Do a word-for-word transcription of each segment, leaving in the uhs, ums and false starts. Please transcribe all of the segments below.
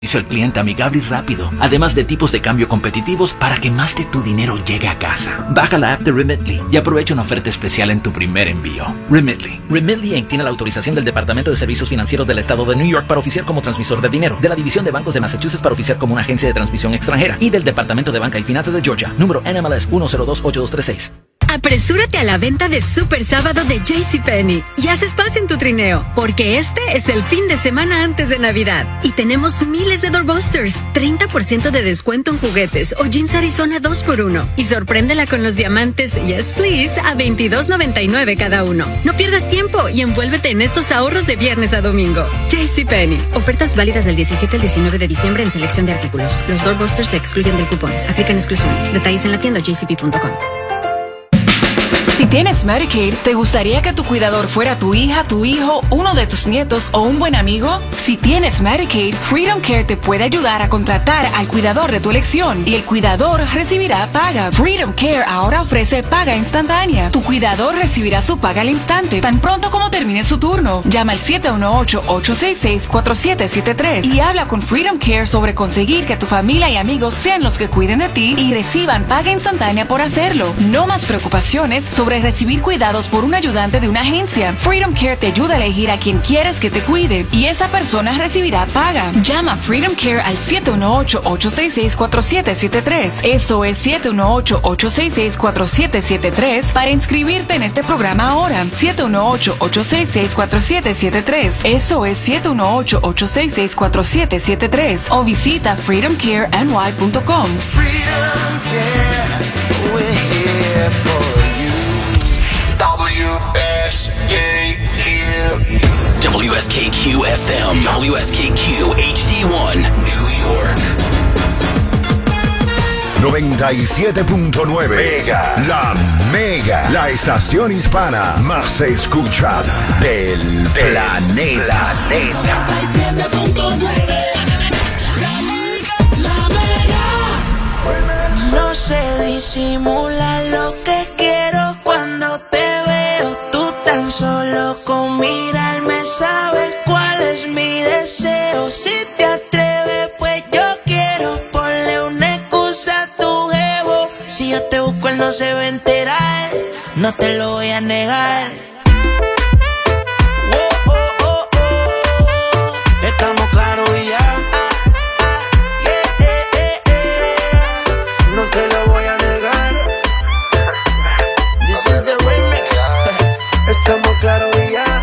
Hizo el cliente amigable y rápido, además de tipos de cambio competitivos para que más de tu dinero llegue a casa. Baja la app de Remitly y aprovecha una oferta especial en tu primer envío. Remitly. Remitly Incorporated tiene la autorización del Departamento de Servicios Financieros del Estado de New York para oficiar como transmisor de dinero, de la División de Bancos de Massachusetts para oficiar como una agencia de transmisión extranjera y del Departamento de Banca y Finanzas de Georgia, número N M L S uno cero dos ocho dos tres seis. Apresúrate a la venta de Super Sábado de JCPenney y haz espacio en tu trineo, porque este es el fin de semana antes de Navidad. Y tenemos miles de doorbusters, treinta por ciento de descuento en juguetes o jeans Arizona dos por uno. Y sorpréndela con los diamantes Yes Please a veintidós noventa y nueve cada uno. No pierdas tiempo y envuélvete en estos ahorros de viernes a domingo. JCPenney. Ofertas válidas del diecisiete al diecinueve de diciembre en selección de artículos. Los doorbusters se excluyen del cupón. Aplican exclusiones. Detalles en la tienda j c p punto com. Si tienes Medicaid, ¿te gustaría que tu cuidador fuera tu hija, tu hijo, uno de tus nietos o un buen amigo? Si tienes Medicaid, Freedom Care te puede ayudar a contratar al cuidador de tu elección y el cuidador recibirá paga. Freedom Care ahora ofrece paga instantánea. Tu cuidador recibirá su paga al instante, tan pronto como termine su turno. Llama al siete uno ocho, ocho seis seis, cuatro siete siete tres y habla con Freedom Care sobre conseguir que tu familia y amigos sean los que cuiden de ti y reciban paga instantánea por hacerlo. No más preocupaciones sobre recibir cuidados por un ayudante de una agencia. Freedom Care te ayuda a elegir a quien quieres que te cuide y esa persona recibirá paga. Llama a Freedom Care al siete uno ocho, ocho seis seis, cuatro siete siete tres. Eso es siete uno ocho, ocho seis seis, cuatro siete siete tres para inscribirte en este programa ahora. siete uno ocho, ocho seis seis, cuatro siete siete tres. Eso es siete uno ocho, ocho seis seis, cuatro siete siete tres o visita freedom care n y punto com. Freedom Care, we're here for you. W S K Q W S K Q F M, W S K Q H D one, New York. noventa y siete punto nueve Mega, la Mega, la estación hispana más escuchada del planeta. noventa y siete punto nueve La Mega, la Mega. No se disimula lo que quiero cuando te veo. Tú tan solo con mirarme sabes cuál es mi deseo. Si te atreves, pues yo quiero. Ponle una excusa a tu jevo. Si yo te busco, él no se va a enterar. No te lo voy a negar. Oh, oh, oh, oh. Estamos claros y ya. No te lo voy a negar. This is the remix. Estamos claros y ya.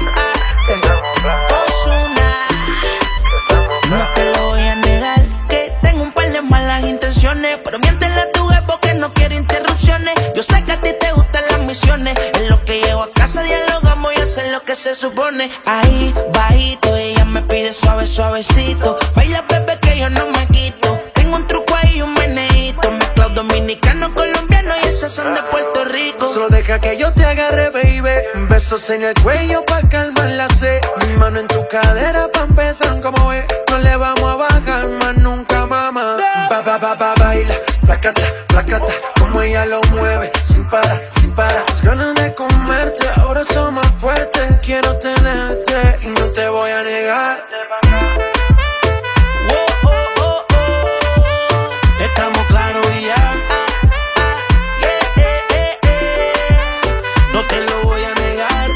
Ozuna. No te lo voy a negar. Que tengo un par de malas intenciones, pero miéntele a tu jefe porque no quiero interrupciones. Yo sé que a ti te gustan las misiones. En lo que llego a casa dialogamos y hacer lo que se supone. Ahí, bajito, ella me pide suave, suavecito. Baila, bebé, que yo no me quito. Tengo un truco ahí, un meneíto. Mezclado dominicano, colombiano y esas son de Puerto Rico. Solo deja que yo te agarre, baby. Besos en el cuello pa' calmar la sed. Mi mano en tu cadera pa' empezar como es. No le vamos a bajar más nunca, mamá. Ba, ba, ba, ba, baila, placata, placata. Como ella lo mueve, sin parar, sin parar. Las ganas de comerte ahora son más fuertes. Quiero tenerte y no te voy a negar. Oh, oh, oh, oh. Estamos claros y ya. No te lo voy a negar.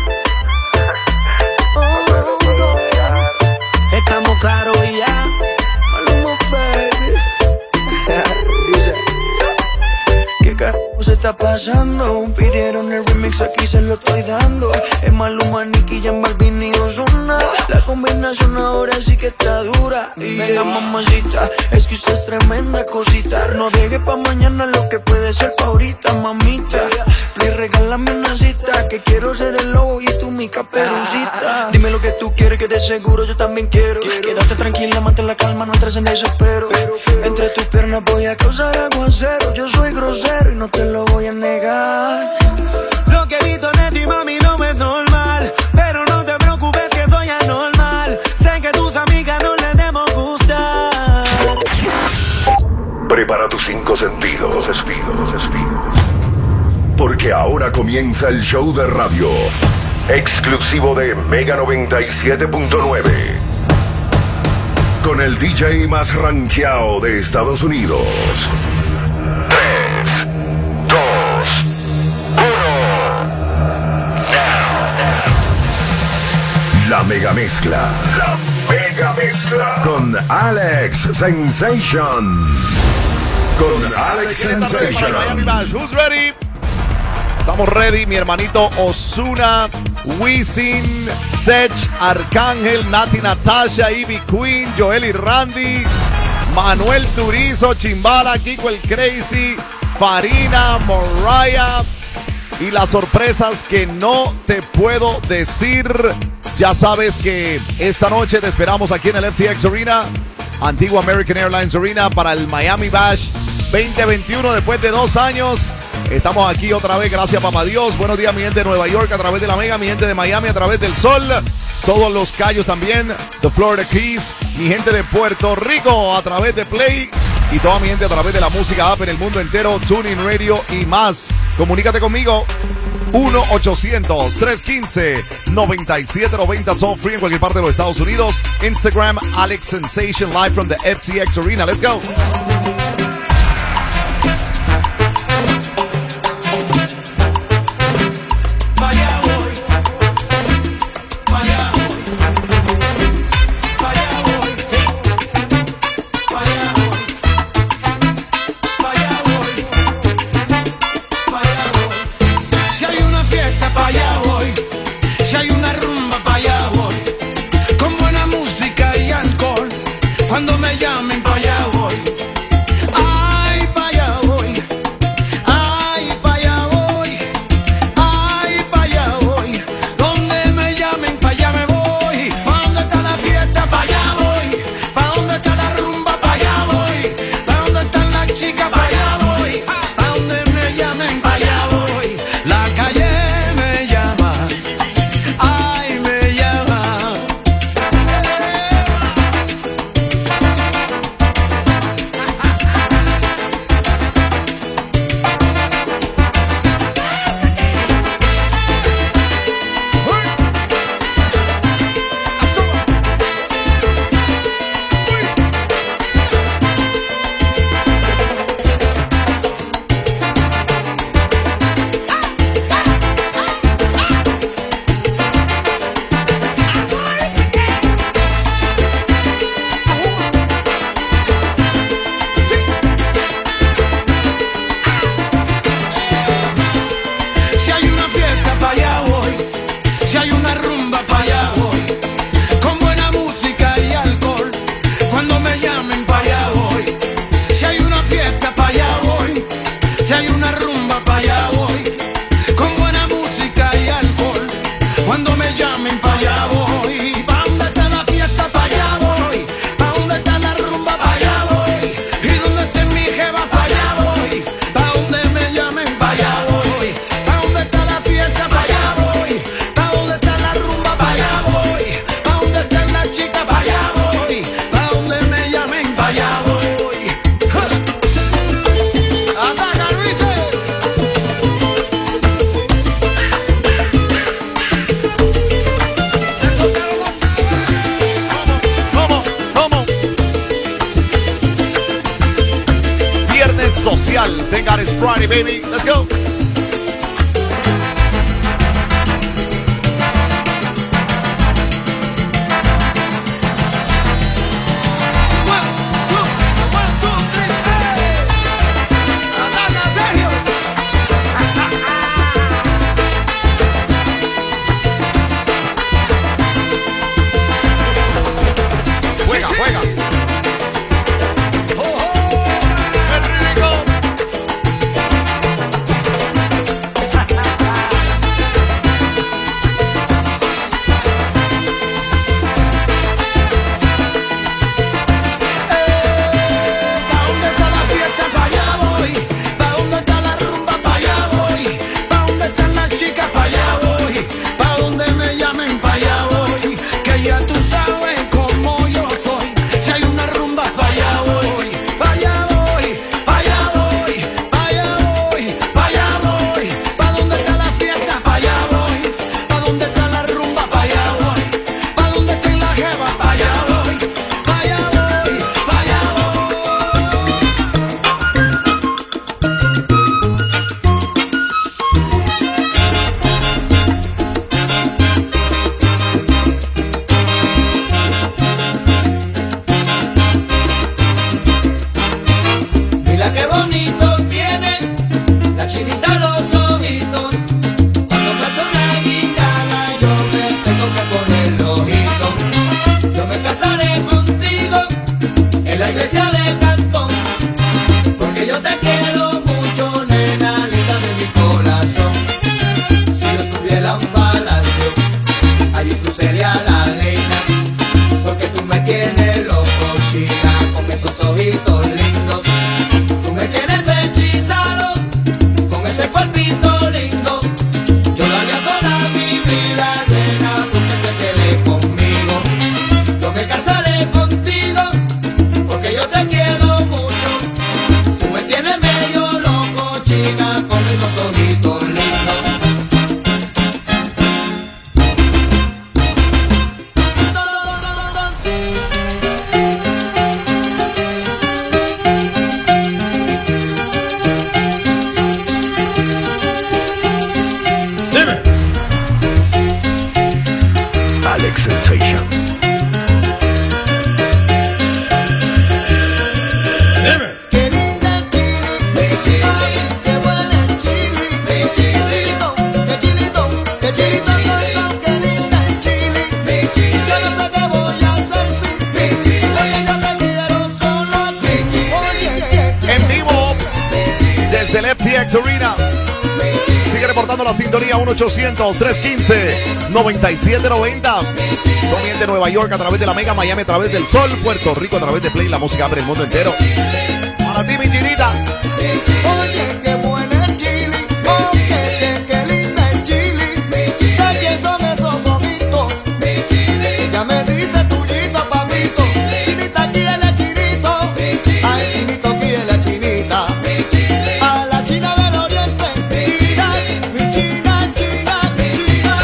Oh, no. Estamos claros y ya. Maluma, baby. ¿Qué carajo se está pasando? Pidieron el remix, aquí se lo estoy dando. Es Maluma, Nicky, Jan Balvin y Ozuna. La combinación ahora sí que está dura. Y venga, mamacita, es que usted es tremenda cosita. No deje pa' mañana lo que puede ser pa' ahorita, mamita. Please, regálame una cita, que quiero ser el lobo y tú mi caperucita. Dime lo que tú quieres, que de seguro yo también quiero. Quédate tranquila, mantén la calma, no entres en desespero. Entre tus piernas voy a causar aguacero. Yo soy grosero y no te lo voy a negar. Lo que he visto de ti, mami, no es normal. Pero no te preocupes que soy anormal. Sé que tus amigas no les debemos gustar. Prepara tus cinco sentidos, los espidos, los espidos. Porque ahora comienza el show de radio exclusivo de Mega noventa y siete punto nueve. con el D J más rankeado de Estados Unidos. tres, dos, uno. La mega mezcla. La mega mezcla. Con Alex Sensation. Con Alex Sensation. Who's ready? Estamos ready, mi hermanito Ozuna, Wisin, Sech, Arcángel, Nati Natasha, Ivy Queen, Joel y Randy, Manuel Turizo, Chimbala, Kiko el Crazy, Farina, Mariah y las sorpresas que no te puedo decir. Ya sabes que esta noche te esperamos aquí en el F T X Arena, antiguo American Airlines Arena, para el Miami Bash veinte veintiuno después de dos años. Estamos aquí otra vez, gracias papá Dios. Buenos días mi gente de Nueva York a través de la Mega, mi gente de Miami a través del Sol, todos los Cayos también, the Florida Keys, mi gente de Puerto Rico a través de Play y toda mi gente a través de la música app en el mundo entero, TuneIn Radio y más. Comunícate conmigo, uno ochocientos, tres uno cinco, nueve siete nueve cero, toll free en cualquier parte de los Estados Unidos. Instagram, Alex Sensation, live from the F T X Arena. Let's go. Cuando me llamen pa' allá voy. social. Thank God it's Friday, baby. Let's go. iglesia de Cantón, porque yo te quiero mucho, nena linda de mi corazón. Si yo tuviera un palacio, allí tú serías la reina, porque tú me tienes loco, chica, con esos ojitos lindos. Tú me tienes hechizado, con ese cuerpito lindo. Yo daría toda mi vida, nena, porque te quedé conmigo. Yo me casaré contigo, porque yo te quiero mucho. Tú me tienes medio loco, chica, con esos ojitos lindos. Alex Sensation. Qué linda Chili, mi Chili, qué buena Chili, mi Chilito, qué chilito, qué chilito, qué linda Chili, mi Chili. Yo no sé qué voy a hacer sin mi Chili, porque yo te quiero solo a ti. En vivo desde el F T X Arena. Sigue reportando la sintonía uno ochocientos, trescientos quince, noventa y siete noventa. También de Nueva York a través de la Mega, Miami a través del Sol, Puerto Rico a través de Play, la música abre el mundo entero. Para ti, mi chinita. Oye, qué buena Chili, oye, qué, qué linda el Chili. ¿De quién son esos ojitos? Ella me dice tuyito, papito. Chinita, quiere chinito. Ay, chinito, quiere chinita. A la China del Oriente, China, mi China, China, mi China.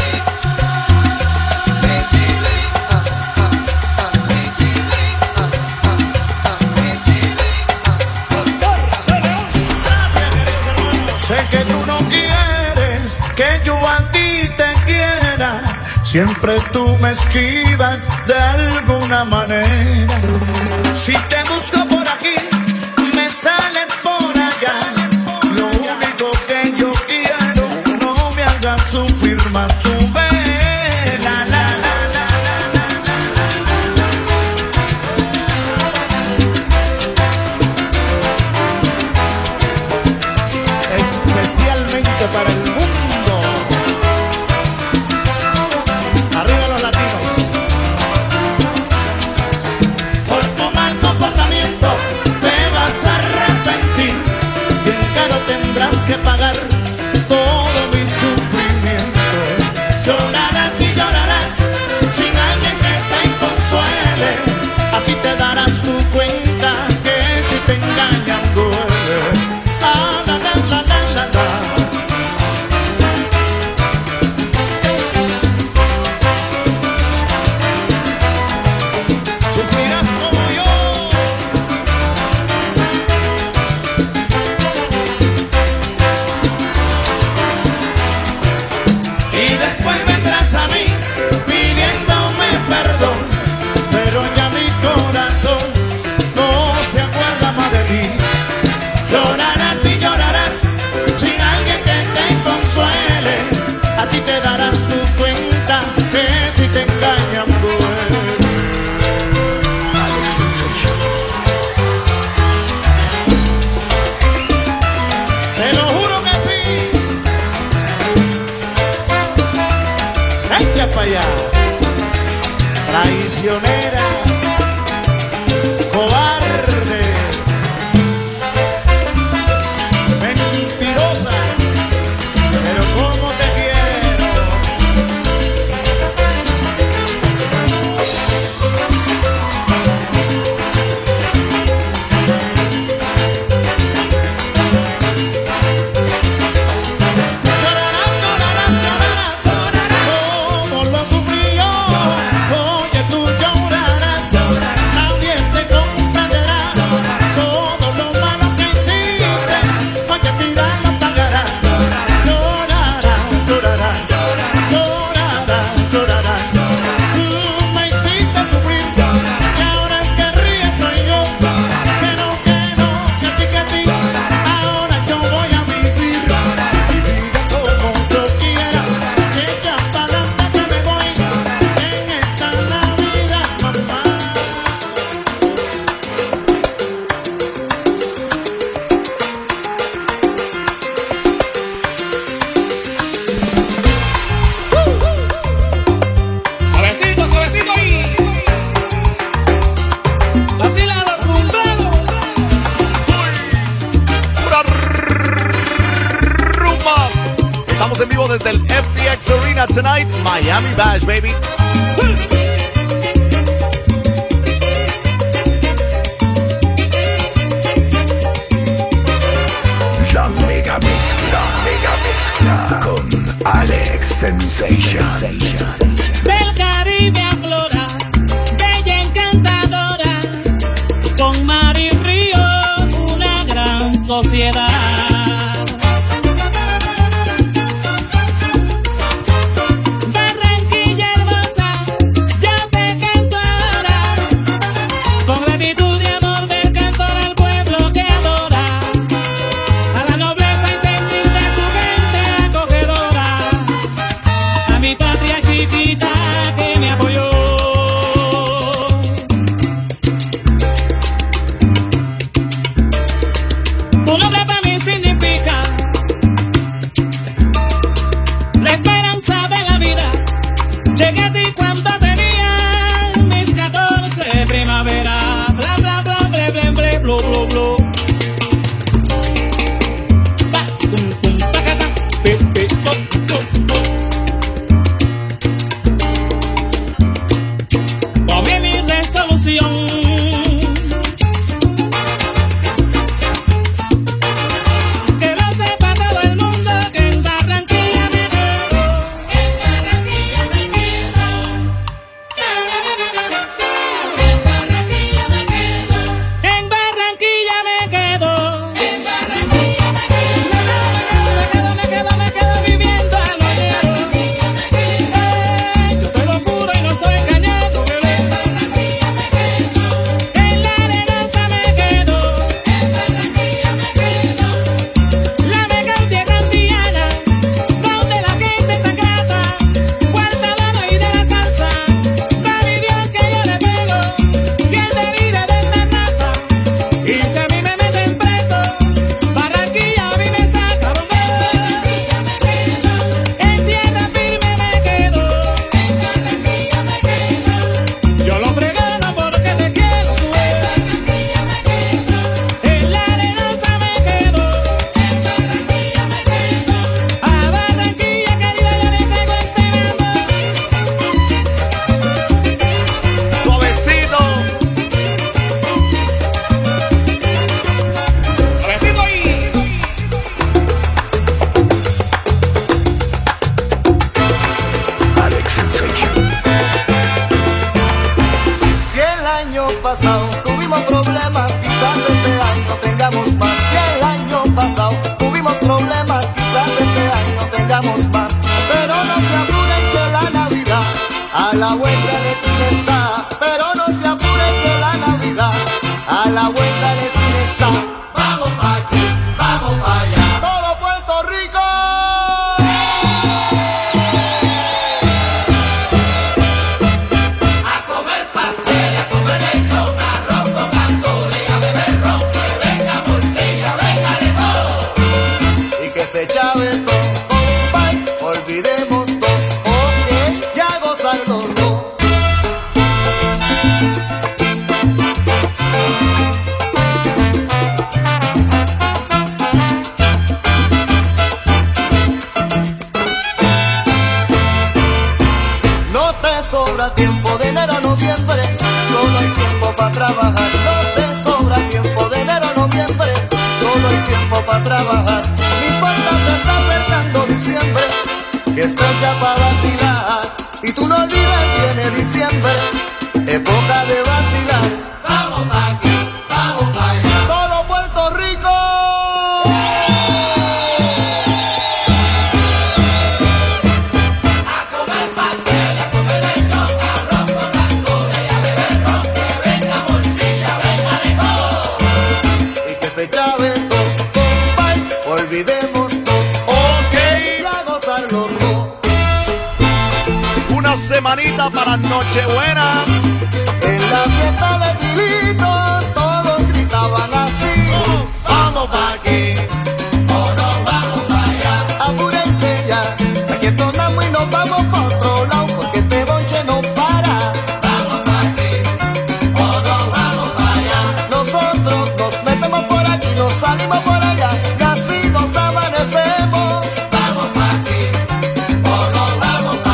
Sé que tú no quieres que yo a ti te quiera. Siempre tú me esquivas de alguna manera. Si te busco por aquí, me sales por allá. Lo único que yo quiero, no me hagas sufrir más. Sube, la, la, la, la, especialmente para el mundo. Arriba los latinos. Por tu mal comportamiento te vas a arrepentir. Bien caro tendrás que pagar todo mi sufrimiento. Llorarás y llorarás sin alguien que te consuele. Así te darás tu cuenta que si te engañan duele. Ah, la, la, la, la, la, la. Sufrirás como yo. Y después vendrás a mí pidiéndome perdón, pero ya mi corazón no se acuerda más de ti. Llorarás y llorarás sin alguien que te consuele. Así te darás tu cuenta que si te engañan duele. Alex Sensation. Te lo juro que sí. Venga para allá. Traicionera, cobarde, mentirosa, pero como te quiero. Llorarás, llorarás, llorarás, como lo sufrí yo. Oye, tú llorarás. tonight, Miami Bash, baby. La mega mezcla, mega mezcla con Alex Sensation. Del Caribe a Flora, bella encantadora, con mar y río, una gran sociedad. Semanita para Nochebuena. En la fiesta de Pilito todos gritaban así: oh, vamos pa' aquí, o nos vamos pa' allá. Apúrense ya, aquí tomamos y nos vamos pa' otro lado, porque este bonche no para. Vamos pa' aquí, o nos vamos pa' allá. Nosotros nos metemos por aquí, nos salimos por allá, y así nos amanecemos. Vamos pa' aquí, o nos vamos pa' allá.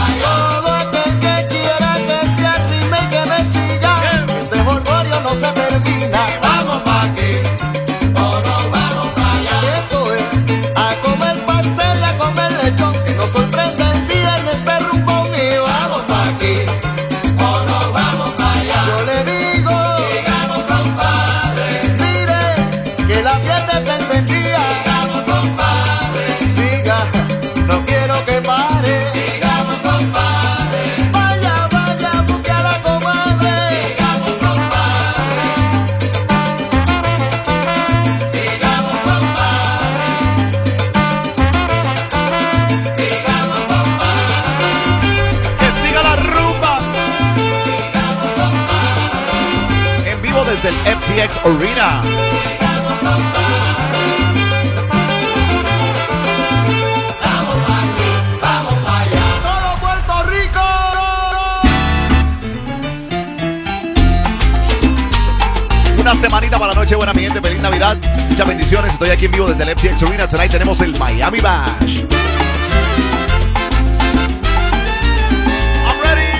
X Arena. Una semanita para la noche buena, mi gente. Feliz Navidad. Muchas bendiciones. Estoy aquí en vivo desde el F C X Arena. Tonight tenemos el Miami Bash. I'm ready.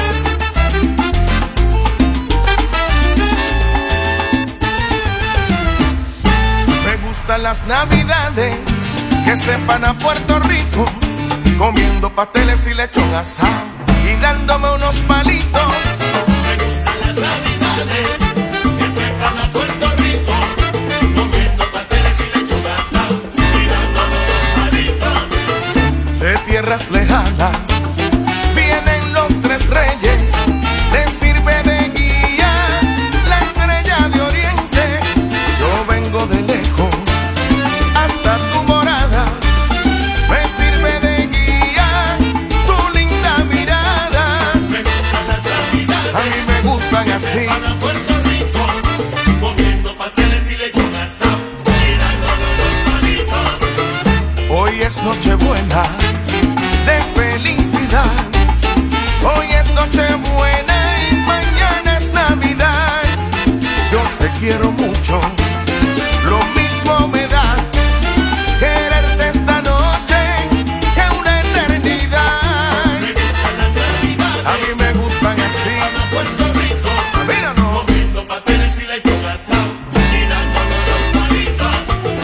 Me gustan las Navidades que sepan a Puerto Rico, comiendo pasteles y lechón asado y dándome unos palitos. Me gustan las Navidades que sepan a Puerto Rico, comiendo pasteles y lechón asado y dándome unos palitos. De tierras lejanas vienen los tres reyes, les sirve de guía la estrella de oriente. Yo vengo de lejos hasta tu morada, me sirve de guía tu linda mirada. Me gustan las Navidades, a mí me gustan así. para Puerto Rico, comiendo pasteles y lechón asado y dándole unos palitos. Hoy es Nochebuena de felicidad, hoy es Nochebuena y mañana es Navidad. Yo te quiero mucho, lo mismo me da quererte esta noche que una eternidad. Me gustan las Navidades, A mí me gustan así. para Puerto Rico, Mira, no. comiendo pasteles y lechón asado y dándole unos palitos.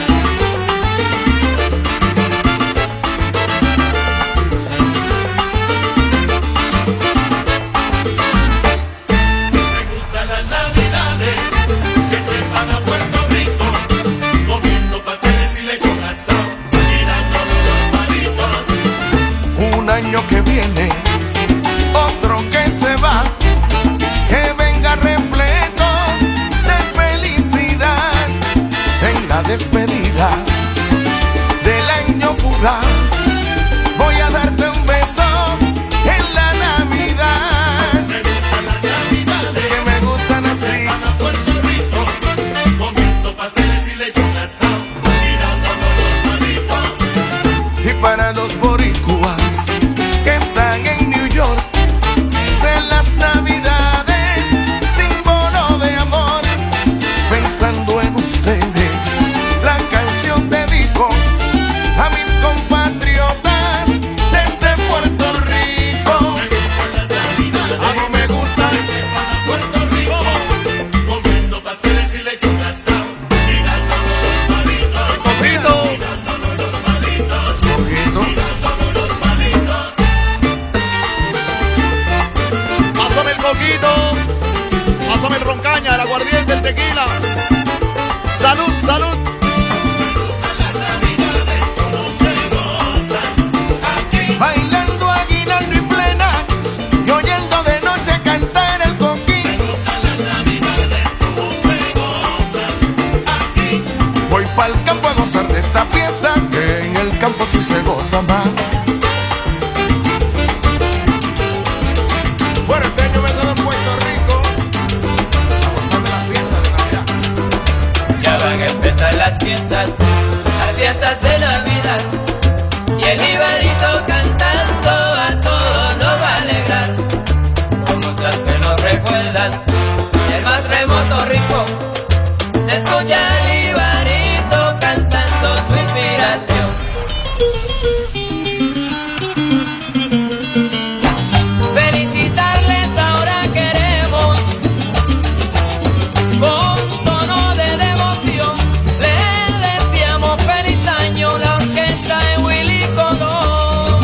Me gustan las Navidades que sepan a Puerto Rico, comiendo pasteles y lechón asado y dándole unos palitos. Un año que viene, otro que se va, que venga repleto de felicidad. En la despedida del año fugaz, voy a darte un beso en la Navidad. Me gustan las Navidades Que me gustan así. sepan a Puerto Rico, comiendo pasteles y lechón asado y dándole unos palitos. Y para los boricuas que están en New York, sean las Navidades símbolo de amor. Pensando en ustedes, la canción dedico a mis compatriotas desde Puerto Rico. Me gustan las Navidades A mí me gustan. que sepan a Puerto Rico, comiendo pasteles y lechón asado y dándole unos palitos. Cojito. Y dándole unos palitos. Ojito. Y dándole unos palitos. Pásame el coquito. Pásame el roncaña, el aguardiente, el tequila. Salud, salud. Las Navidades como se gozan aquí. Bailando, aguinaldo y plena, y oyendo de noche cantar el coquín. Me gustan las Navidades como se gozan aquí. Voy pa'l campo a gozar de esta fiesta, que en el campo sí se goza más. Bueno, este año vengo de Puerto Rico a gozar de la fiesta de Navidad. Ya van a empezar las fiestas, las fiestas de Navidad. Y el Ibarito cantando a todos nos va a alegrar. Con cosas que nos recuerdan del más remoto rincón. Se escucha el Ibarito cantando su inspiración. Felicitarles ahora queremos con tono de devoción. Le deseamos feliz año la orquesta de Willy Colón.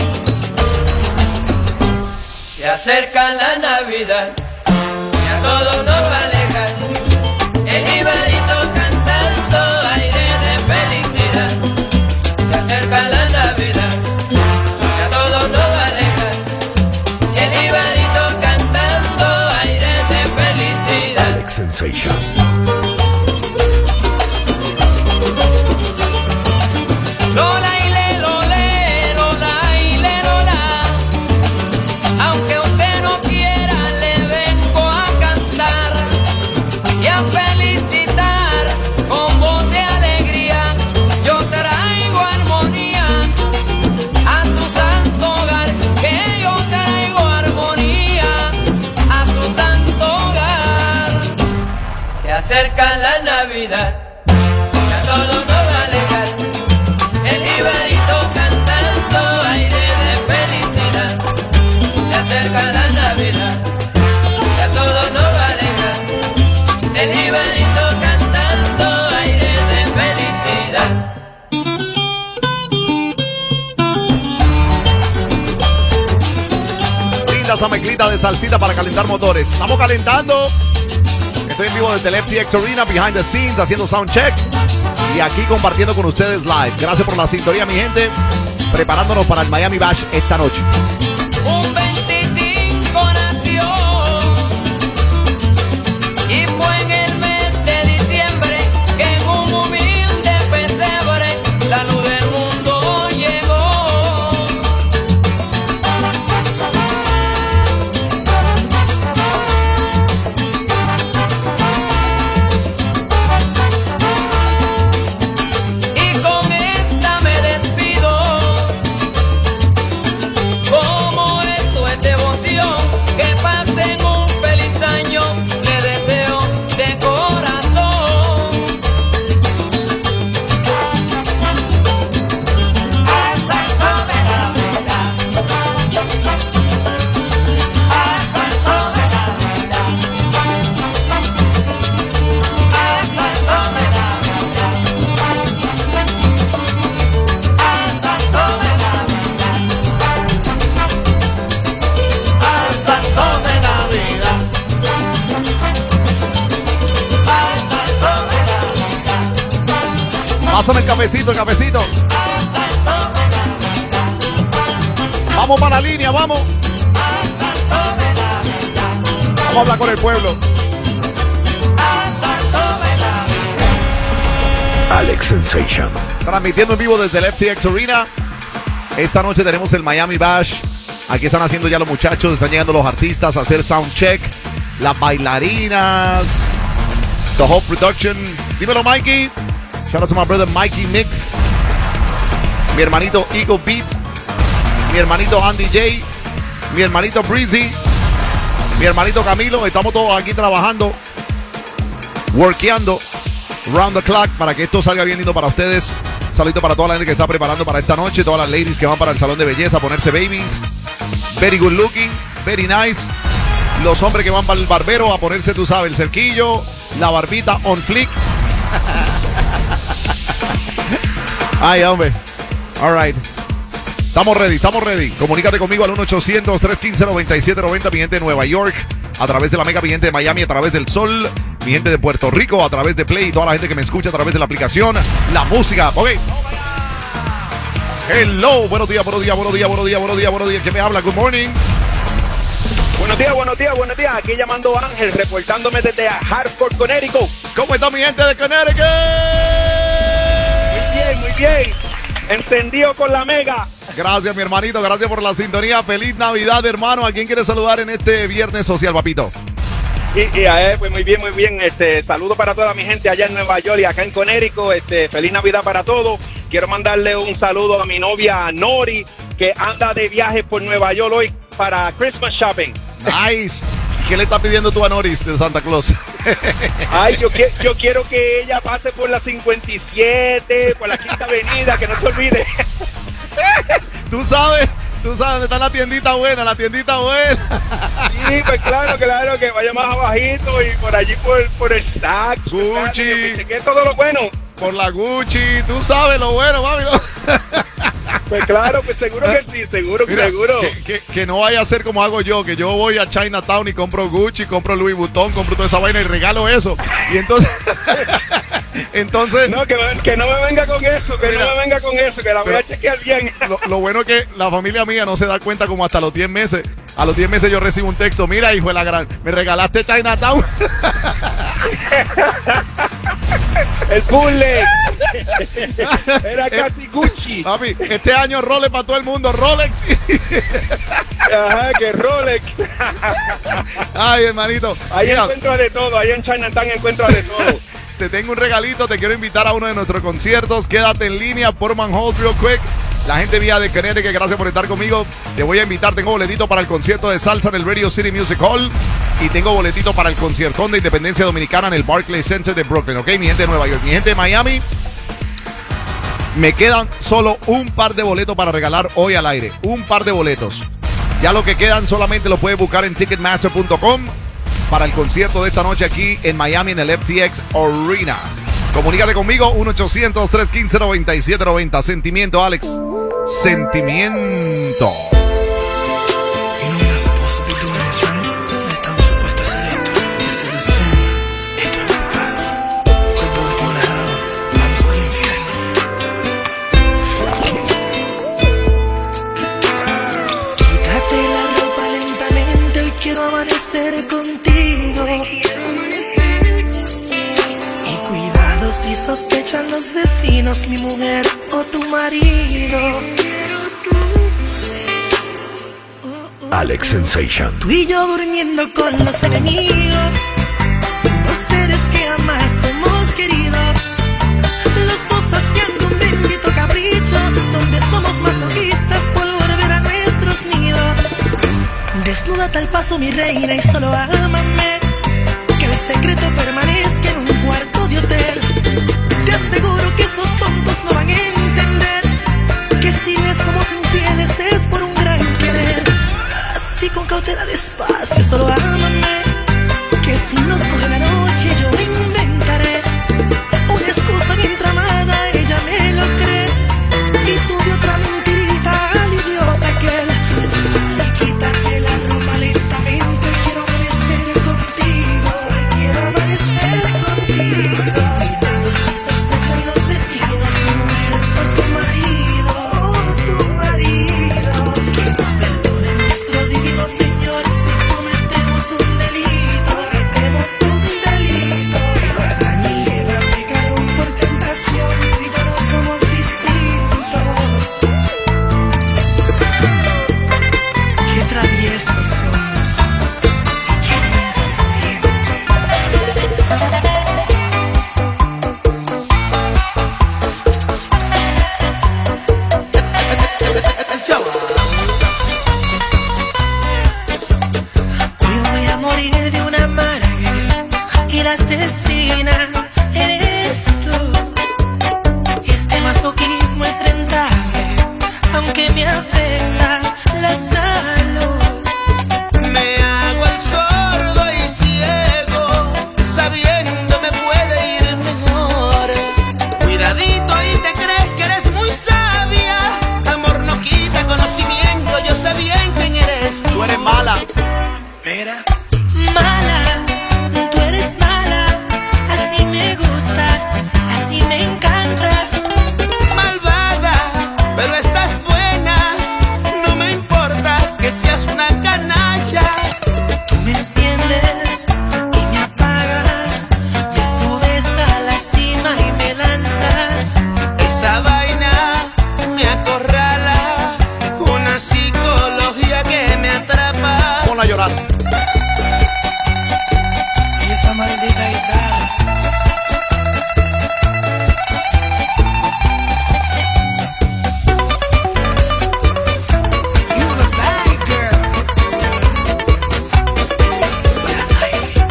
Se acerca la Navidad y a todos nos va a alegrar. El Ibarito cantando aire de felicidad. Se acerca la Navidad y a todos nos va a alegrar. Y el Ibarito cantando aire de felicidad. Alex Sensation. Lola y le, lole, lola y le, lola. Aunque usted no quiera, le ve todo nos va a alegrar. El jibarito cantando aire de felicidad. Se acerca la Navidad, ya todo nos va a alegrar. El jibarito cantando aire de felicidad. Esa mezclita de salsita para calentar motores. Estamos calentando. Estoy en vivo desde el F T X Arena, behind the scenes, haciendo sound check. Y aquí compartiendo con ustedes live. Gracias por la sintonía, mi gente. Preparándonos para el Miami Bash esta noche. Un veinticinco nació y fue en el mes de diciembre que en un humilde pesebre la luz del mundo llegó. Y con esta me despido. Como esto es devoción, que pasen un feliz año, le deseo de corazón. Al santo de Navidad, al santo de Navidad, al santo de Navidad, al santo de Navidad. Al santo de Navidad, al santo de Navidad, Pásame el cafecito, el cafecito. Vamos para la línea, vamos. Vamos a hablar con el pueblo. Alex Sensation. Transmitiendo en vivo desde el F T X Arena. Esta noche tenemos el Miami Bash. Aquí están haciendo ya los muchachos, están llegando los artistas a hacer sound check, las bailarinas, the whole production. Dímelo, Mikey. Shout out to my brother Mikey Mix, mi hermanito Eagle Beat, mi hermanito Andy J, mi hermanito Breezy, mi hermanito Camilo. Estamos todos aquí trabajando, workeando round the clock para que esto salga bien lindo para ustedes. Saludito para toda la gente que está preparando para esta noche, todas las ladies que van para el salón de belleza a ponerse babies. Very good looking, very nice. Los hombres que van para el barbero a ponerse, tú sabes, el cerquillo, la barbita on flick. Ay, hombre. All right. Estamos ready, estamos ready. Comunícate conmigo al uno ochocientos, tres uno cinco, nueve siete nueve cero, mi gente de Nueva York, a través de la Mega, mi gente de Miami, a través del Sol, mi gente de Puerto Rico, a través de Play, y toda la gente que me escucha a través de la aplicación, la música. Ok. Hello, buenos días, buenos días, buenos días, buenos días, buenos días, buenos días. ¿Quién me habla? Good morning. Buenos días, buenos días, buenos días. Aquí llamando Ángel, reportándome desde Hartford, Connecticut. ¿Cómo está mi gente de Connecticut? Muy bien, muy bien. Encendido con la Mega. Gracias, mi hermanito. Gracias por la sintonía. Feliz Navidad, hermano. ¿A quién quiere saludar en este viernes social, papito? Y, y a él, pues muy bien, muy bien. Este, saludo para toda mi gente allá en Nueva York y acá en Connecticut. Este, feliz Navidad para todos. Quiero mandarle un saludo a mi novia Nori, que anda de viaje por Nueva York hoy para Christmas shopping. Nice. ¿Qué le está pidiendo tú a Noris de Santa Claus? Ay, yo, que, yo quiero que ella pase por la cincuenta y siete, por la Quinta Avenida, que no se olvide. Tú sabes, tú sabes dónde está la tiendita buena, la tiendita buena. Sí, pues claro, claro, que vaya más abajito y por allí por, por el Saks, Gucci. Que, que es todo lo bueno. Por la Gucci, tú sabes lo bueno, mami. Pues claro, pues seguro que sí, seguro, Mira, seguro. Que, que, que no vaya a ser como hago yo, que yo voy a Chinatown y compro Gucci, compro Louis Vuitton, compro toda esa vaina y regalo eso. Y entonces... entonces... No, que, que no me venga con eso, que mira, no me venga con eso, que la voy a chequear bien. Lo, lo bueno es que la familia mía no se da cuenta como hasta los diez meses. A los diez meses yo recibo un texto, mira, hijo de la gran, me regalaste Chinatown. El puzzle. Era casi Gucci. Papi, este año Rolex para todo el mundo, Rolex. Ajá, que Rolex. Ay, hermanito. Ahí mira, encuentro de todo, ahí en Chinatown encuentro de todo. Te tengo un regalito, te quiero invitar a uno de nuestros conciertos. Quédate en línea por Manhold real quick. La gente vía de Connecticut, gracias por estar conmigo. Te voy a invitar, tengo boletito para el concierto de salsa en el Radio City Music Hall. Y tengo boletito para el conciertón de Independencia Dominicana en el Barclays Center de Brooklyn. Ok, mi gente de Nueva York, mi gente de Miami. Me quedan solo un par de boletos para regalar hoy al aire. Un par de boletos. Ya lo que quedan solamente lo puedes buscar en ticketmaster punto com para el concierto de esta noche aquí en Miami en el F T X Arena. Comunícate conmigo, uno ochocientos, tres uno cinco, nueve siete nueve cero. Sentimiento, Alex. Sentimiento. Contigo y cuidado si sospechan los vecinos, mi mujer o tu marido. Alex Sensation. Tú y yo durmiendo con los enemigos, dos seres que jamás hemos querido, los dos haciendo un bendito capricho, donde somos masoquistas por volver a nuestros nidos. Desnúdate al paso, mi reina, y solo ámame. Que el secreto permanezca en un cuarto de hotel. Te aseguro que esos tontos no van a entender que si les somos infieles es por un gran querer. Así con cautela, despacio, solo ámame. Que si nos coge la noche yo inventaré una excusa bien tramada, ella me lo cree. Y tú de otra mentirita al idiota aquel. Quítate la ropa lentamente, quiero amanecer contigo. Quiero amanecer contigo. Cuidado si sospechan los vecinos, mi mujer por tu marido, por tu marido. Que nos perdone nuestro divino Señor si cometemos un delito, cometemos un delito. Pero Adán y Eva pecaron por tentación, tú y yo no somos distintos. Qué traviesos somos y qué bien se siente. Hoy voy a morir de una amarga y la asesina eres tú. Este masoquismo es rentable, aunque me afecta la salud. Me hago el sordo y ciego, sabiendo me puede ir mejor. Cuidadito y te crees que eres muy sabia. Amor no quita conocimiento, yo sé bien quién eres. Tú eres mala. Mira, mala, tú eres mala. Así me gustas, así me encantas. Malvada, pero estás buena. No me importa que seas una canalla. Tú me enciendes y me apagas, me subes a la cima y me lanzas. Esa vaina me acorrala, una psicología que me atrapa. Ponla a llorar. Y esa maldita guitarra. You're a bad girl, but I like it.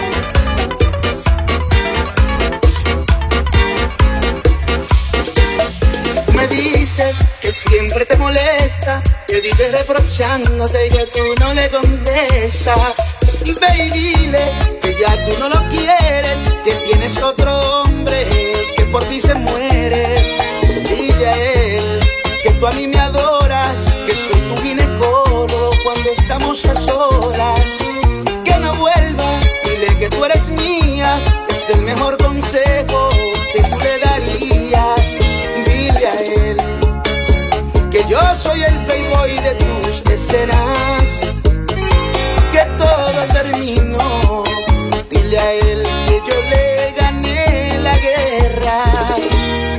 Me dices que siempre te molesta, que vives reprochándote y que tú no le contestas. Ve y dile que ya tú no lo quieres, que tienes otro hombre que por ti se muere. Dile a él que tú a mí me adoras, que soy tu ginecólogo cuando estamos a solas. Que no vuelva, dile que tú eres mía, es el mejor consejo que tú le darías. Dile a él que yo soy el playboy de tus escenas, que todo terminó. Dile a él que yo le gané la guerra.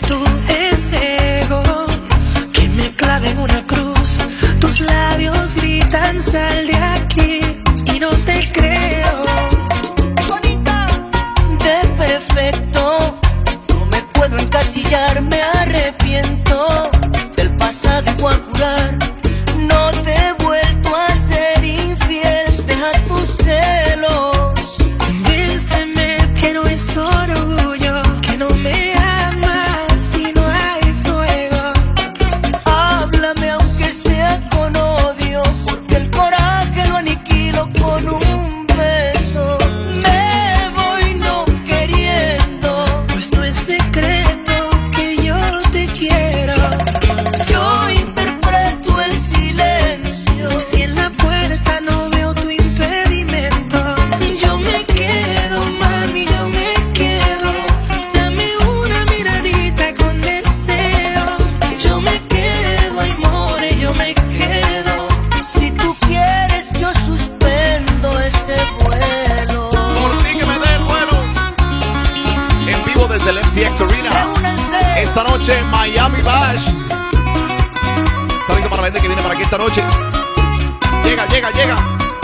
tú es ego, que me clave en una cruz. Tus labios gritan sal de aquí y no te creo. Bonita, de perfecto, no me puedo encasillar, me arrepiento del pasado y voy a jurar. No te he vuelto a ser infiel, deja tus celos. Convénceme que no es orgullo, que no me amas si no hay fuego. Háblame aunque sea con odio, porque el coraje lo aniquilo con un beso. Me voy no queriendo, pues no es secreto que yo te quiero. Yo interpreto el silencio, si en la puerta no veo tu impedimento. Yo me quedo, mami, yo me quedo. Dame una miradita con deseo. Yo me quedo, amor, yo me quedo. Si tú quieres, yo suspendo ese vuelo. Por ti que me dé el vuelo. En vivo desde el M T X Arena. Esta noche Miami Bash. Saludos para la gente que viene para aquí esta noche. Llega, llega, llega.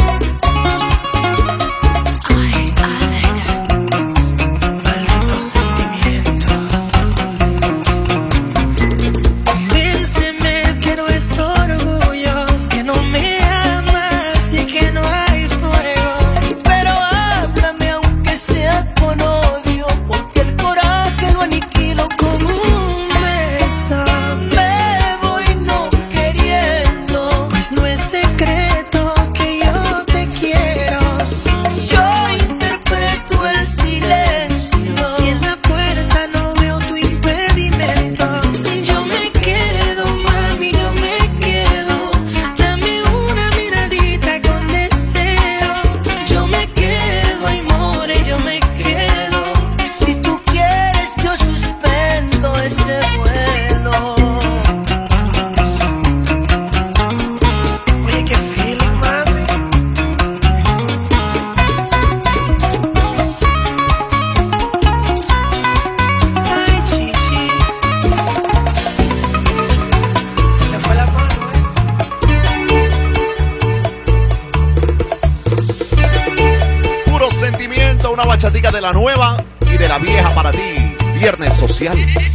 Ay, Alex, maldito sentimiento. Convénceme que no es orgullo, que no me amas y que no hay fuego. Pero háblame aunque sea con odio, porque el coraje lo aniquilo con un beso. Me voy no queriendo, pues no es secreto que yo te quiero. Yo interpreto el silencio, si en la puerta no veo tu impedimento. Yo me quedo, mami, yo me quedo. Dame una miradita con deseo. Yo me quedo, amor, yo me quedo. Si tú quieres, yo suspendo ese vuelo. Oye, qué feeling, mami. Ay, chichi, se te fue la mano, eh. Puro sentimiento, una bachatica de la nueva y de la vieja para ti. Viernes social.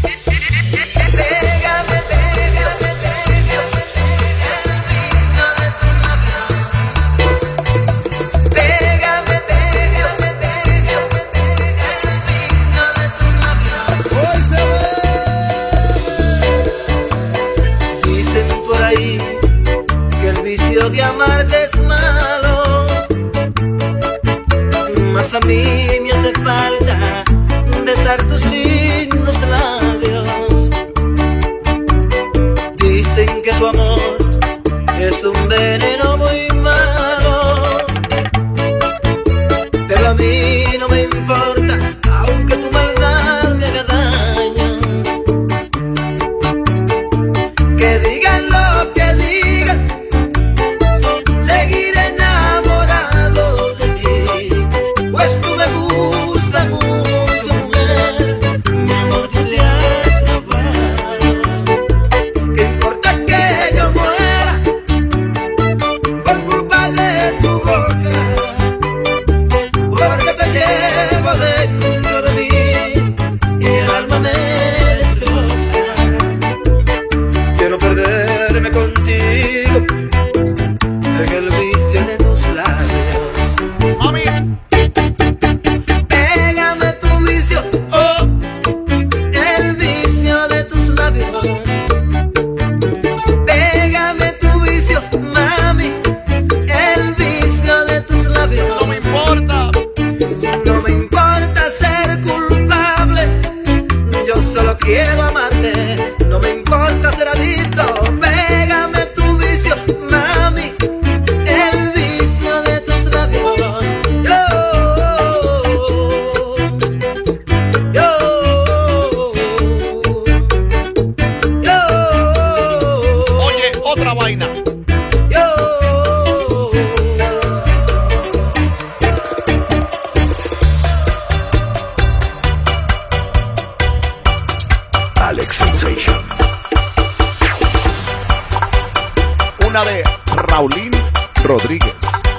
Dicen por ahí que el vicio de amarte es malo, mas a mí me hace falta besar tus lindos labios. Dicen que tu amor es un veneno muy malo, pero a mí no me importa, aunque tu maldad me haga daños. Que digan lo que digan, seguiré enamorado de ti, pues tú me gusta mucho, mujer. Mi amor, tú te has robado. ¿Qué importa que yo muera por culpa de tu boca? Porque te llevo dentro de mí y el alma me destroza. Quiero perderme contigo en el vicio de tus labios. Mami. Pégame tu vicio, oh, el vicio de tus labios. Pégame tu vicio, mami, el vicio de tus labios. No me importa. No me importa ser una de Raulín Rodríguez.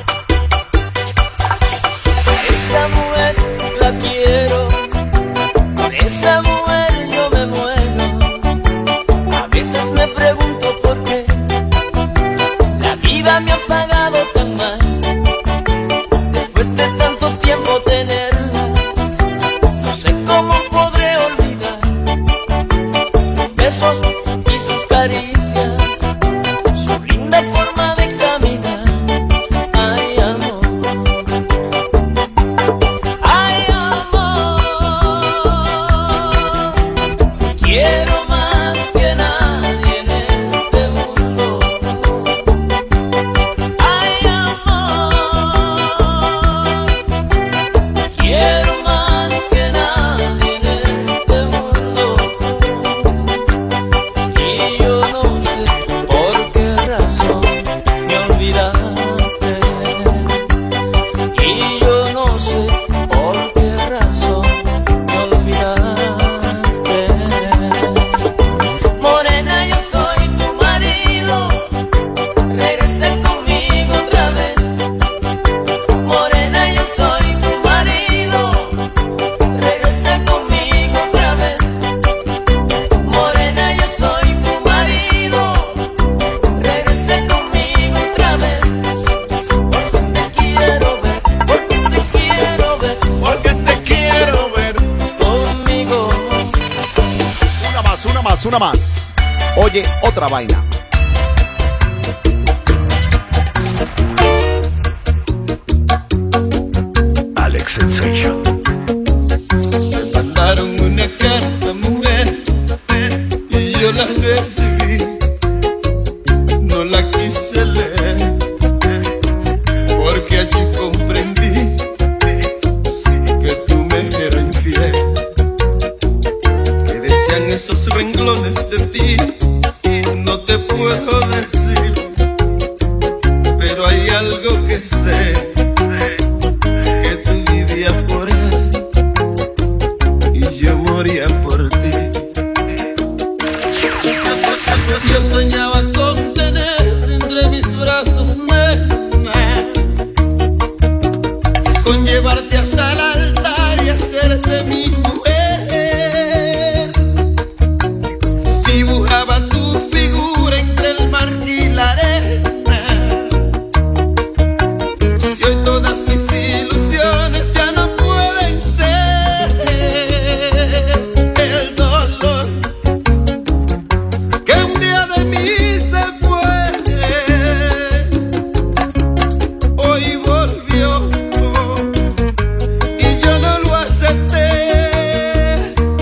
Esa mujer la quiero, por esa mujer yo me muero. A veces me pregunto por qué la vida me ha pagado tan mal. Después de tanto tiempo tenerla, no sé cómo podré olvidar sus besos y sus caricias, su linda forma de caminar. Ay, amor. Ay, amor. Quiero más que nadie en este mundo. Ay, amor. Quiero más que nadie en este mundo. Y yo no sé por qué razón me olvidaste. Y yo no sé por qué razón me olvidaste. Morena, yo soy tu marido, regresa conmigo otra vez. Morena, yo soy tu marido, regresa conmigo otra vez. Morena, yo soy tu marido, regresa conmigo otra vez. Porque te quiero ver, porque te quiero ver, Porque te quiero ver. conmigo. Una más, una más, una más. Oye, otra vaina. Alex Sensation. Me mandaron una carta, mujer, y yo la recibí. No la quise leer, porque allí comprendí que tú me eras infiel. Que decían esos renglones de ti, no te puedo decir, pero hay algo que sé, que tú vivías por él y yo moría por ti. Yo soñaba con tener entre mis brazos, nena, con llevarte hasta el altar y hacerte mi mujer. Dibujaba tu figura entre el mar y la arena, y hoy todas mis ilusiones ya no pueden ser. El dolor que un día de mí se fue, hoy volvió y yo no lo acepté.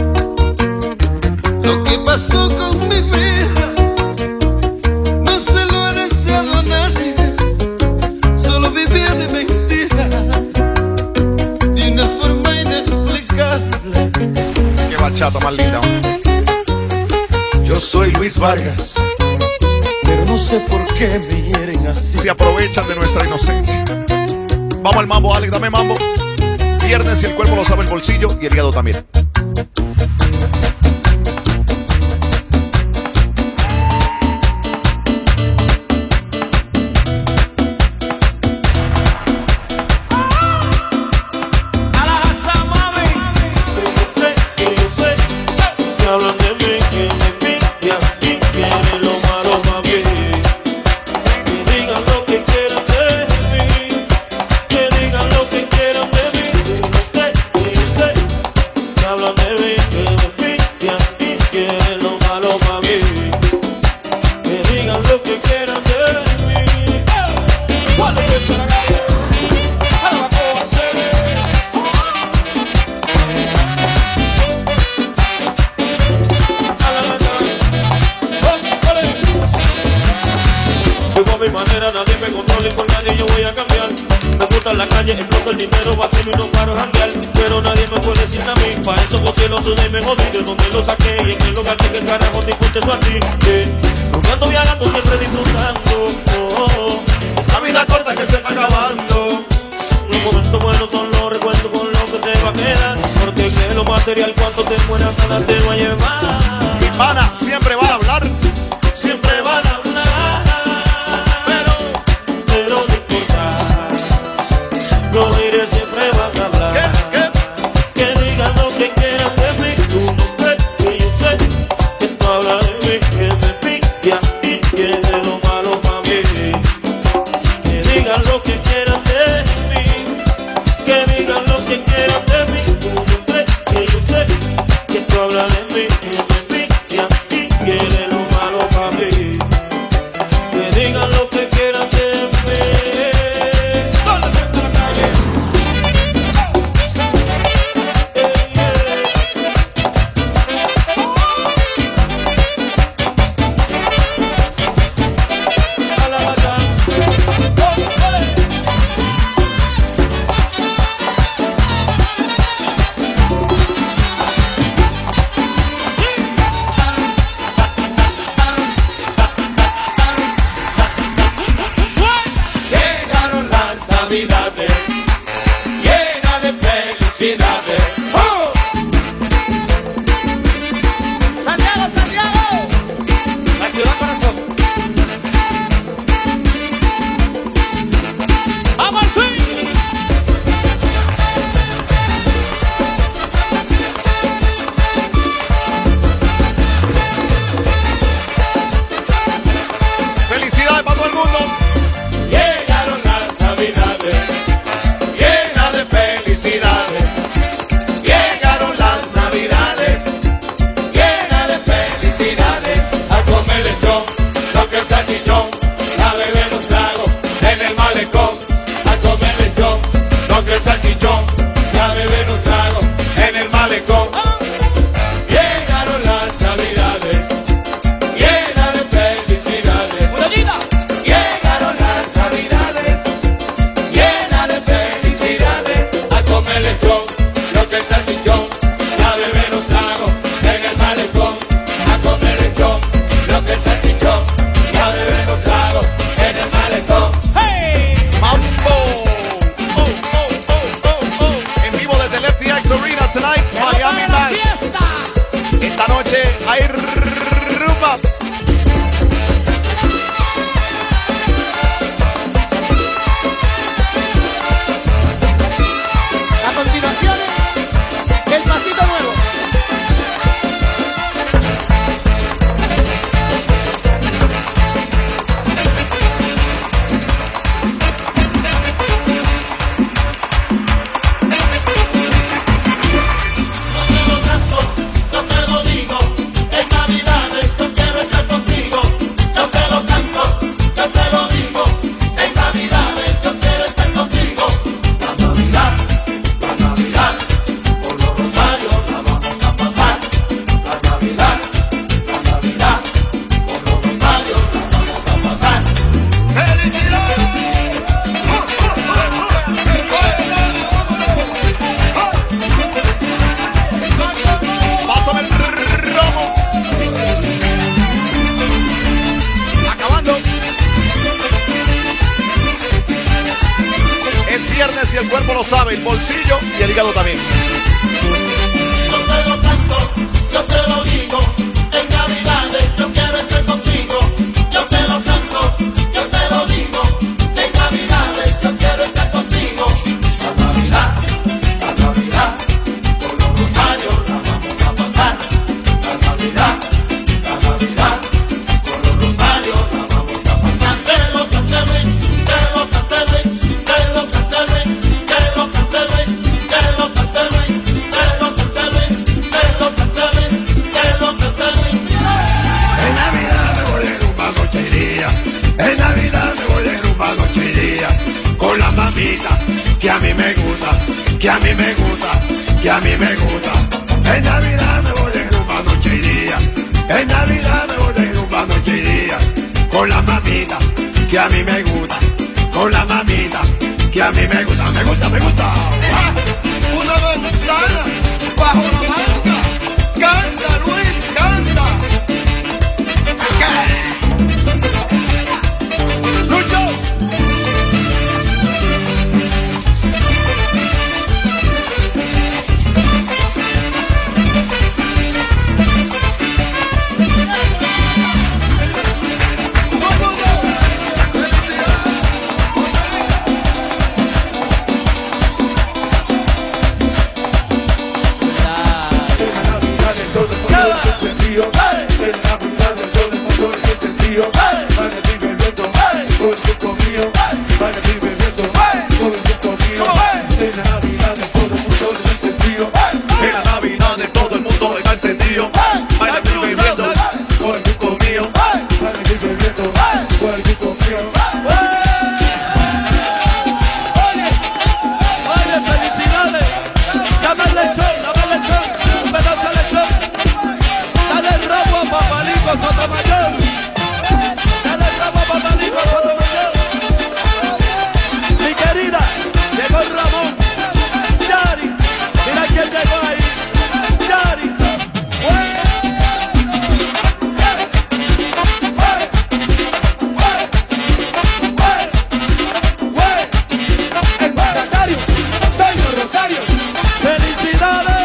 Lo que pasó con mi vida no se lo he deseado a nadie, solo vivía de mentira, de una forma inexplicable. Qué bachata más linda. Yo soy Luis Vargas. Pero no sé por qué me hieren así. Se aprovechan de nuestra inocencia. Vamos al mambo, Alex, dame mambo. Viernes y el cuerpo lo sabe el bolsillo y el hígado también. Que hablan de mí, que me envidian y quieren lo malo más bien. Que digan lo que quieran de mí, que digan lo que quieran de mí. Que hablan de mí, que me envidian y quieren lo malo más bien. Que digan lo que quieran de mí. ¿Cuál es el tragallo? Ahora va a hacer. Vivo a mi manera, nadie me controla y por nadie yo voy a cambiar. Me gusta la calle, exploto el dinero, vacilo y no paro a janguear. Pero nadie me puede decir a mí, pa' eso gocé lo sudé y me jodí. De donde lo saqué y en qué lugar que el carajo te importa eso a ti. Eh, Rumbeando, viajando, siempre disfrutando. Oh, oh, esta vida corta que se está acabando. Los momentos buenos son los recuerdos con lo que te va a quedar. Porque que lo material cuanto te muera nada te va a llevar. Mi pana, siempre van a hablar. Siempre van a hablar. lo sabe, el bolsillo y el hígado también. Yo te lo canto, yo te lo digo, en Navidades yo quiero estar contigo. Yo te lo canto, yo te lo digo, en Navidades yo quiero estar contigo. La Navidad, la Navidad, con los rosarios la vamos a pasar. La Navidad, la Navidad, con los rosarios la vamos a pasar. Que lo cante Luis, que lo cante Luis, que lo cante Luis, que lo cante Luis, que lo cante Luis, que lo cante Luis, que lo cante Luis, que lo cante Luis. En Navidad me voy de rumba noche y día. En Navidad me voy de rumba noche y día. Con la mamita que a mí me gusta, que a mí me gusta, que a mí me gusta. En Navidad me voy de rumba noche y día. En Navidad me voy de rumba noche y día. Con la mamita que a mí me gusta, con la mamita que a mí me gusta, me gusta, me gusta. Ah, una ventana bajo la manga. Canta, Luis, canta. Lucho. En la Navidad de todo el mundo está encendido. Baila y bebiendo con el cuco mío. Baila y bebiendo con el cuco mío. Oye, oye, felicidades. Dame el lechón, dame el lechón, un pedazo de lechón. Dale el rabo a Papalico Sotomayor. Dale el rabo a Papalico Sotomayor. Mi querida, llegó el Ramón. Yari, mira quién llegó ahí. Yari. El mandatario, señor Rosario. ¡Felicidades!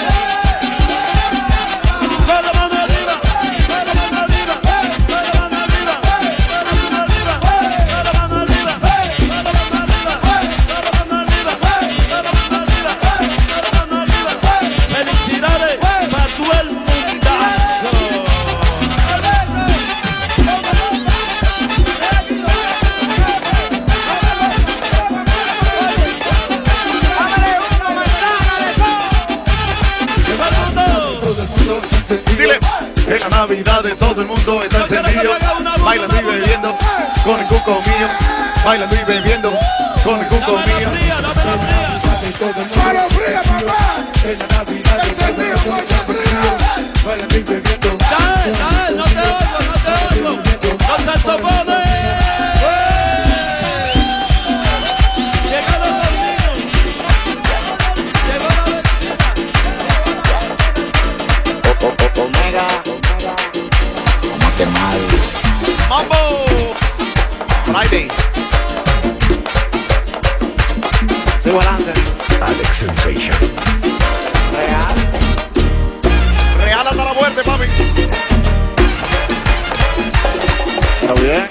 ¡Con la mano arriba! ¡Con la mano arriba! ¡Con la mano arriba! ¡Con la mano arriba! ¡Con la mano arriba! ¡Con la mano arriba! ¡Con la mano arriba! ¡Con la mano arriba! ¡Con la mano arriba! ¡Felicidades para todo el mundazo! Dile que la Navidad de todo el mundo está encendido. Bailando y bebiendo con el cuco mío. Bailando y bebiendo con el cuco mío. ¡Palo fría, papá! ¡Encendido, mucho frío! Bailando y bebiendo. ¡Dale, dale! ¡No te oigo, no te oigo! ¡No te topones! ¡Llegaron los niños! ¡Llegó la vecina! Omega, vamos a quemar. ¡Mambo! Friday. Sigo adelante. Alex Sensation. Real. Real hasta la muerte, papi. ¿Está bien?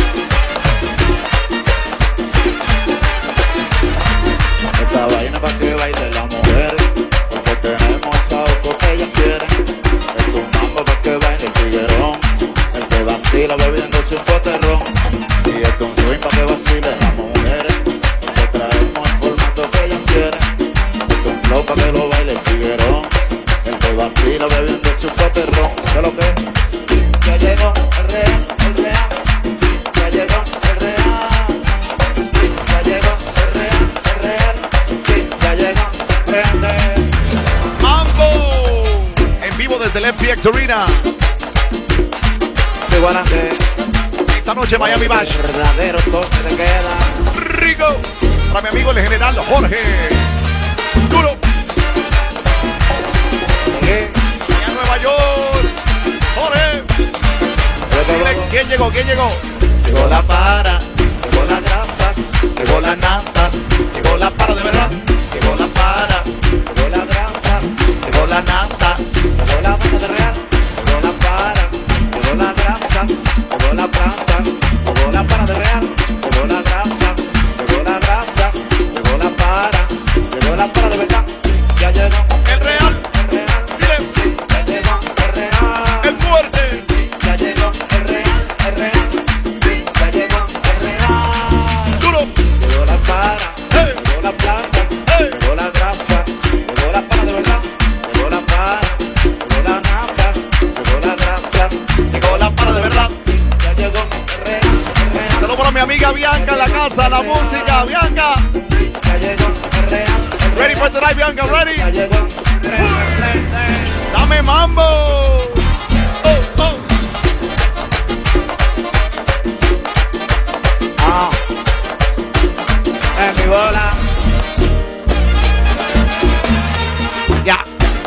Esta vaina para que bailen las mujeres, porque tenemos algo que ellas quieren. Es un mambo para que baile el tiguerón, el que vacila bebiéndose un poterrón. Y es un swing para que vacilen las mujeres, porque traemos el formato que ellas quieren. Es un flow para que lo baile el tiguerón, el que vacila bebiéndose un poterrón. ¿Qué es lo que? Ya llegó el real, el real. Ya llegó el real. Ya llegó el real, el real. Sí, ya llegó el real. ¡Mambo! En vivo desde el F T X Arena. Sigo adelante. Esta noche Miami Bash. Verdadero toque de queda. Rico. Para mi amigo el general Jorge. Duro. ¿Qué? Y a Nueva York. Jorge. Dile, ¿quién llegó? ¿Quién llegó? Llegó la para, llegó la grasa, llegó la nata, llegó la para de verdad, llegó la para, llegó la grasa, llegó la nata, llegó la para de real, llegó la para, llegó la grasa, llegó la planta, llegó la para de real, llegó la grasa, llegó la grasa, llegó la para, llegó la para de verdad, ya llegó el real, el real, miren, ya llegó el real, el fuerte, ya llegó el real, el real, ya llegó el real, duro, llegó la para, hey, llegó la planta, hey, llegó la grasa, llegó la para de verdad, llegó la para, llegó la nata, llegó la grasa, llegó la para de verdad. ya llegó el real, el real, Saludos para mi amiga Bianca en la casa, la música, Bianca. ya llegó el real, el Ready for tonight, Bianca, ready? ya llegó el real, el real. Dame mambo. Oh, oh. Ah, en mi bola. Ya.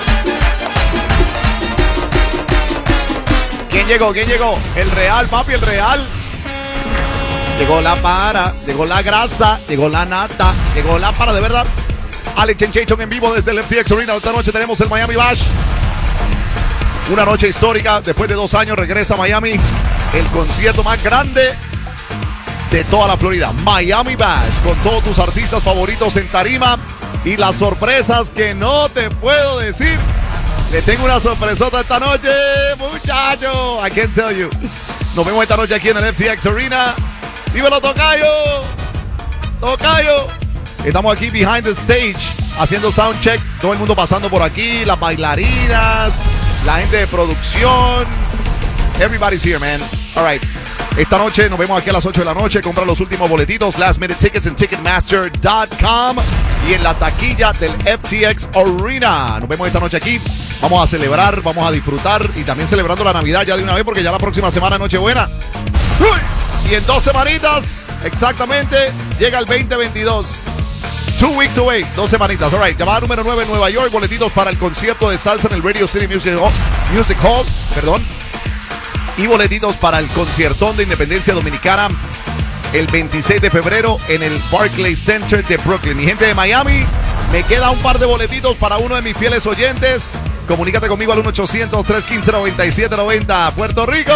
¿Quién llegó? ¿Quién llegó? El Real, papi, el Real. Llegó la para, llegó la grasa, llegó la nata, llegó la para de verdad. Alex Sensation en vivo desde el F T X Arena. Esta noche tenemos el Miami Bash. Una noche histórica. Después de dos años regresa a Miami el concierto más grande de toda la Florida. Miami Bash, con todos tus artistas favoritos en tarima y las sorpresas que no te puedo decir. Le tengo una sorpresota esta noche, muchachos. I can't tell you. Nos vemos esta noche aquí en el F T X Arena. Dímelo, Tocayo. Tocayo. Estamos aquí behind the stage haciendo sound check. Todo el mundo pasando por aquí, las bailarinas, la gente de producción. Everybody's here, man. All right. Esta noche nos vemos aquí a las ocho de la noche. Compra los últimos boletitos. Last minute tickets en ticketmaster punto com y en la taquilla del F T X Arena. Nos vemos esta noche aquí. Vamos a celebrar, vamos a disfrutar y también celebrando la Navidad ya de una vez porque ya la próxima semana es Nochebuena. Y en dos semanitas, exactamente, llega el veinte veintidós. Two weeks away, dos semanitas. All right, llamada número nueve en Nueva York. Boletitos para el concierto de salsa en el Radio City Music Hall, Music Hall, perdón. Y boletitos para el conciertón de Independencia Dominicana el veintiséis de febrero en el Barclays Center de Brooklyn. Mi gente de Miami, me queda un par de boletitos para uno de mis fieles oyentes. Comunícate conmigo al uno ochocientos, tres uno cinco, nueve siete nueve cero. Puerto Rico.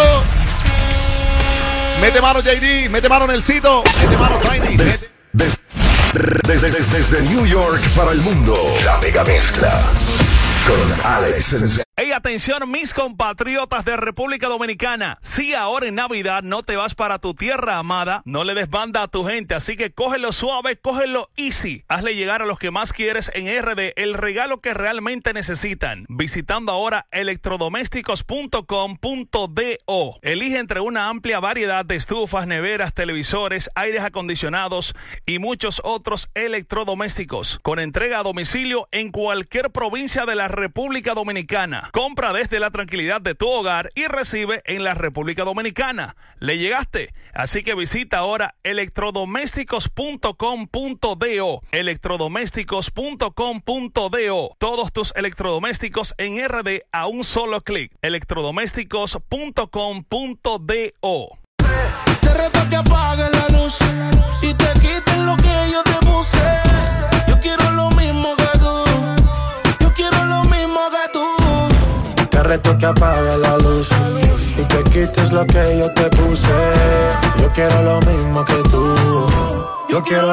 Mete mano, J D. Mete mano, Nelsito. Mete mano, Tiny. Mete... Desde, desde, desde, desde New York para el mundo, la mega mezcla con Alex Sensation. Hey, atención mis compatriotas de República Dominicana. Si ahora en Navidad no te vas para tu tierra amada, no le des banda a tu gente, así que cógelo suave, cógelo easy. Hazle llegar a los que más quieres en R D el regalo que realmente necesitan. Visitando ahora electrodomésticos punto com punto do. Elige entre una amplia variedad de estufas, neveras, televisores, aires acondicionados y muchos otros electrodomésticos. Con entrega a domicilio en cualquier provincia de la República Dominicana. Compra desde la tranquilidad de tu hogar y recibe en la República Dominicana. ¿Le llegaste? Así que visita ahora electrodomésticos punto com punto do. electrodomésticos punto com punto do. Todos tus electrodomésticos en R D a un solo clic. electrodomésticos punto com punto do. Te reto que apagues la luz y te quiten lo que yo te puse. Yo quiero lo mismo que tú. Yo quiero lo mismo que tú. Te reto que apagues la luz y te quites lo que yo te puse. Yo quiero lo mismo que tú. Yo quiero